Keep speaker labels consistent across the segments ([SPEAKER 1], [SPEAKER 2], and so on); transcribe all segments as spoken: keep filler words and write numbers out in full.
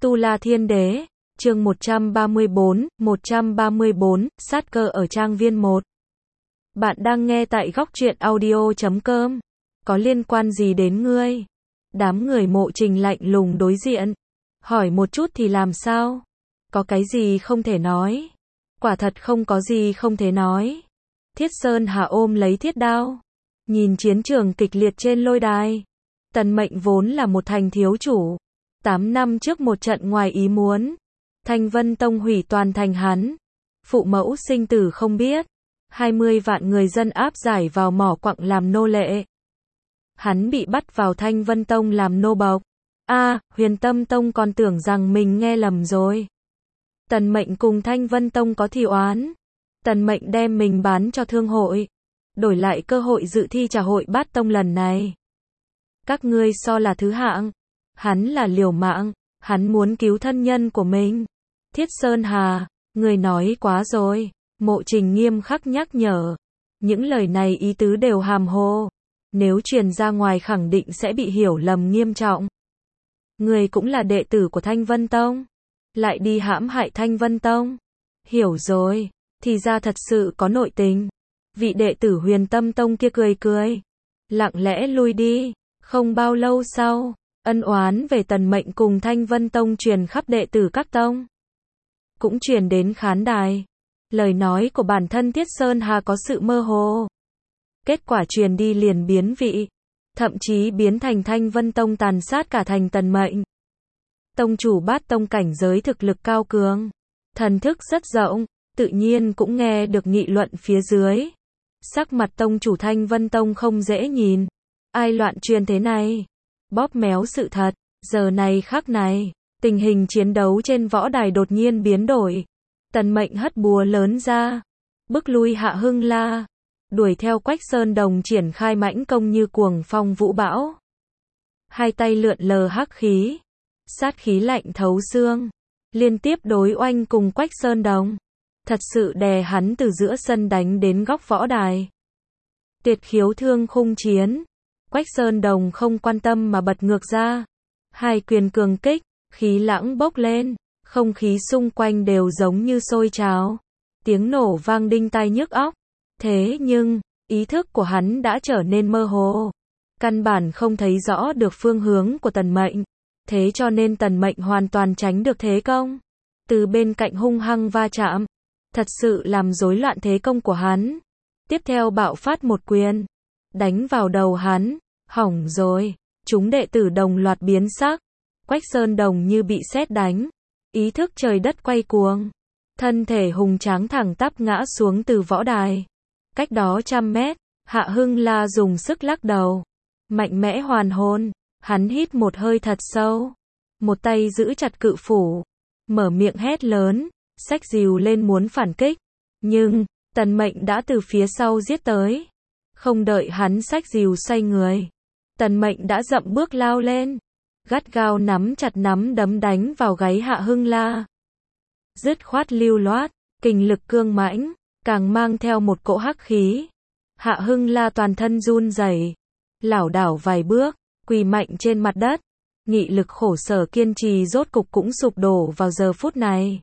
[SPEAKER 1] Tu La Thiên Đế, chương một trăm ba mươi bốn, một trăm ba mươi bốn, sát cơ ở trang viên một. Bạn đang nghe tại góc truyện audio chấm com. Có liên quan gì đến ngươi? Đám người Mộ Trình lạnh lùng đối diện. Hỏi một chút thì làm sao? Có cái gì không thể nói? Quả thật không có gì không thể nói. Thiết Sơn Hà ôm lấy thiết đao. Nhìn chiến trường kịch liệt trên lôi đài. Tần Mệnh vốn là một thành thiếu chủ. Tám năm trước một trận ngoài ý muốn. Thanh Vân Tông hủy toàn thành hắn. Phụ mẫu sinh tử không biết. hai mươi vạn người dân áp giải vào mỏ quặng làm nô lệ. Hắn bị bắt vào Thanh Vân Tông làm nô bộc. A, à, Huyền Tâm Tông còn tưởng rằng mình nghe lầm rồi. Tần Mệnh cùng Thanh Vân Tông có thù oán. Tần Mệnh đem mình bán cho thương hội. Đổi lại cơ hội dự thi trà hội bát tông lần này. Các ngươi so là thứ hạng. Hắn là liều mạng. Hắn muốn cứu thân nhân của mình. Thiết Sơn Hà, người nói quá rồi. Mộ Trình nghiêm khắc nhắc nhở. Những lời này ý tứ đều hàm hồ. Nếu truyền ra ngoài khẳng định sẽ bị hiểu lầm nghiêm trọng. Người cũng là đệ tử của Thanh Vân Tông. Lại đi hãm hại Thanh Vân Tông. Hiểu rồi, thì ra thật sự có nội tình. Vị đệ tử Huyền Tâm Tông kia cười cười. Lặng lẽ lui đi. Không bao lâu sau, ân oán về Tần Mệnh cùng Thanh Vân Tông truyền khắp đệ tử các tông. Cũng truyền đến khán đài. Lời nói của bản thân Thiết Sơn Hà có sự mơ hồ. Kết quả truyền đi liền biến vị. Thậm chí biến thành Thanh Vân Tông tàn sát cả thành Tần Mệnh. Tông chủ bát tông cảnh giới thực lực cao cường. Thần thức rất rộng. Tự nhiên cũng nghe được nghị luận phía dưới. Sắc mặt tông chủ Thanh Vân Tông không dễ nhìn. Ai loạn truyền thế này? Bóp méo sự thật. Giờ này khắc này, tình hình chiến đấu trên võ đài đột nhiên biến đổi. Tần Mệnh hất búa lớn ra. Bức lui Hạ Hưng La. Đuổi theo Quách Sơn Đồng triển khai mãnh công như cuồng phong vũ bão. Hai tay lượn lờ hắc khí. Sát khí lạnh thấu xương. Liên tiếp đối oanh cùng Quách Sơn Đồng. Thật sự đè hắn từ giữa sân đánh đến góc võ đài. Tuyệt khiếu thương khung chiến. Quách Sơn Đồng không quan tâm mà bật ngược ra. Hai quyền cường kích, khí lãng bốc lên. Không khí xung quanh đều giống như sôi trào. Tiếng nổ vang đinh tai nhức óc. Thế nhưng, ý thức của hắn đã trở nên mơ hồ. Căn bản không thấy rõ được phương hướng của Tần Mệnh. Thế cho nên Tần Mệnh hoàn toàn tránh được thế công. Từ bên cạnh hung hăng va chạm. Thật sự làm rối loạn thế công của hắn. Tiếp theo bạo phát một quyền. Đánh vào đầu hắn. Hỏng rồi. Chúng đệ tử đồng loạt biến sắc. Quách Sơn Đồng như bị sét đánh. Ý thức trời đất quay cuồng. Thân thể hùng tráng thẳng tắp ngã xuống từ võ đài. Cách đó trăm mét, Hạ Hưng La dùng sức lắc đầu. Mạnh mẽ hoàn hồn. Hắn hít một hơi thật sâu. Một tay giữ chặt cự phủ. Mở miệng hét lớn. Xách rìu lên muốn phản kích. Nhưng, Tần Mệnh đã từ phía sau giết tới. Không đợi hắn xách rìu xoay người. Tần Mệnh đã dậm bước lao lên. Gắt gao nắm chặt nắm đấm đánh vào gáy Hạ Hưng La. Dứt khoát lưu loát, kình lực cương mãnh, càng mang theo một cỗ hắc khí. Hạ Hưng La toàn thân run rẩy, lảo đảo vài bước, quỳ mạnh trên mặt đất. Nghị lực khổ sở kiên trì rốt cục cũng sụp đổ vào giờ phút này.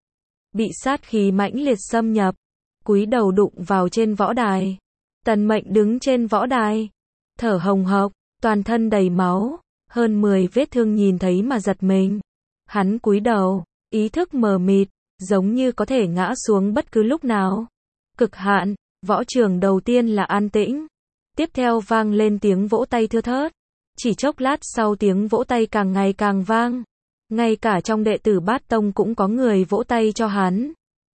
[SPEAKER 1] Bị sát khí mãnh liệt xâm nhập, cúi đầu đụng vào trên võ đài. Tần Mệnh đứng trên võ đài, thở hồng hộc, toàn thân đầy máu, hơn mười vết thương nhìn thấy mà giật mình. Hắn cúi đầu, ý thức mờ mịt, giống như có thể ngã xuống bất cứ lúc nào. Cực hạn, võ trường đầu tiên là an tĩnh. Tiếp theo vang lên tiếng vỗ tay thưa thớt. Chỉ chốc lát sau tiếng vỗ tay càng ngày càng vang. Ngay cả trong đệ tử bát tông cũng có người vỗ tay cho hắn.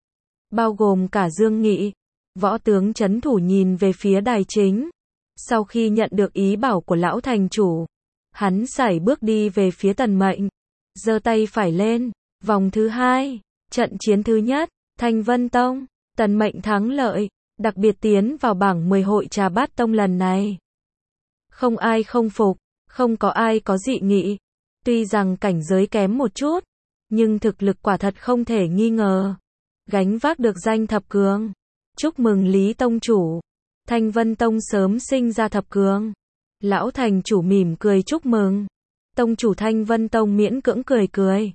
[SPEAKER 1] Bao gồm cả Dương Nghị. Võ tướng trấn thủ nhìn về phía đài chính. Sau khi nhận được ý bảo của lão thành chủ, hắn sải bước đi về phía Tần Mệnh. Giơ tay phải lên. Vòng thứ hai. Trận chiến thứ nhất. Thanh Vân Tông. Tần Mệnh thắng lợi. Đặc biệt tiến vào bảng mười hội trà bát tông lần này. Không ai không phục. Không có ai có dị nghị. Tuy rằng cảnh giới kém một chút. Nhưng thực lực quả thật không thể nghi ngờ. Gánh vác được danh thập cường. Chúc mừng Lý Tông Chủ. Thanh Vân Tông sớm sinh ra thập cường. Lão thành chủ mỉm cười chúc mừng. Tông chủ Thanh Vân Tông miễn cưỡng cười cười.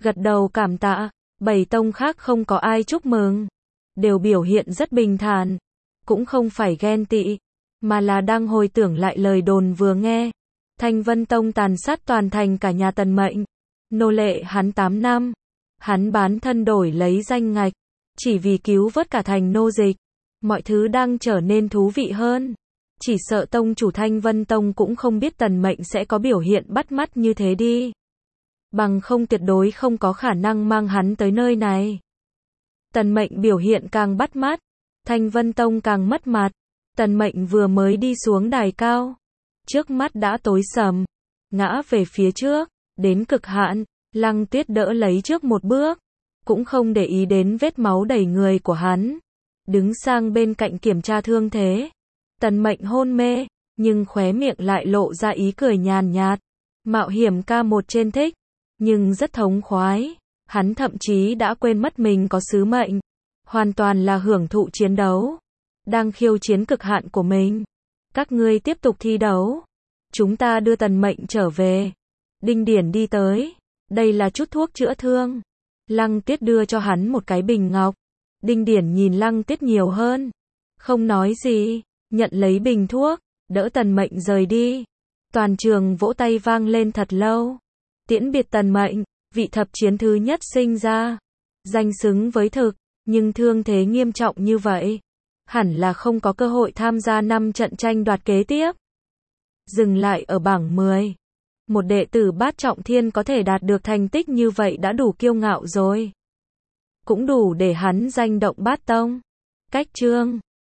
[SPEAKER 1] gật đầu cảm tạ. Bảy tông khác không có ai chúc mừng, đều biểu hiện rất bình thản, cũng không phải ghen tị, mà là đang hồi tưởng lại lời đồn vừa nghe. Thanh Vân Tông tàn sát toàn thành cả nhà Tần Mệnh, nô lệ hắn tám năm, hắn bán thân đổi lấy danh ngạch, chỉ vì cứu vớt cả thành nô dịch. Mọi thứ đang trở nên thú vị hơn. Chỉ sợ tông chủ Thanh Vân Tông cũng không biết Tần Mệnh sẽ có biểu hiện bắt mắt như thế đi. Bằng không tuyệt đối không có khả năng mang hắn tới nơi này. Tần Mệnh biểu hiện càng bắt mắt, Thanh Vân Tông càng mất mặt. Tần Mệnh vừa mới đi xuống đài cao, trước mắt đã tối sầm, ngã về phía trước, đến cực hạn. Lăng Tuyết đỡ lấy trước một bước, cũng không để ý đến vết máu đầy người của hắn, đứng sang bên cạnh kiểm tra thương thế. Tần Mệnh hôn mê, nhưng khóe miệng lại lộ ra ý cười nhàn nhạt. Mạo hiểm ca một trên thích, nhưng rất thống khoái. Hắn thậm chí đã quên mất mình có sứ mệnh, hoàn toàn là hưởng thụ chiến đấu, đang khiêu chiến cực hạn của mình. Các ngươi tiếp tục thi đấu, chúng ta đưa Tần Mệnh trở về. Đinh Điển đi tới, đây là chút thuốc chữa thương. Lăng Tuyết đưa cho hắn một cái bình ngọc. Đinh Điển nhìn Lăng Tuyết nhiều hơn, không nói gì, nhận lấy bình thuốc, đỡ Tần Mệnh rời đi. Toàn trường vỗ tay vang lên thật lâu. Tiễn biệt Tần Mệnh, vị thập chiến thứ nhất sinh ra, danh xứng với thực, nhưng thương thế nghiêm trọng như vậy, hẳn là không có cơ hội tham gia năm trận tranh đoạt kế tiếp. Dừng lại ở bảng mười. Một đệ tử Bát Trọng Thiên có thể đạt được thành tích như vậy đã đủ kiêu ngạo rồi. Cũng đủ để hắn danh động Bát Tông. Cách chương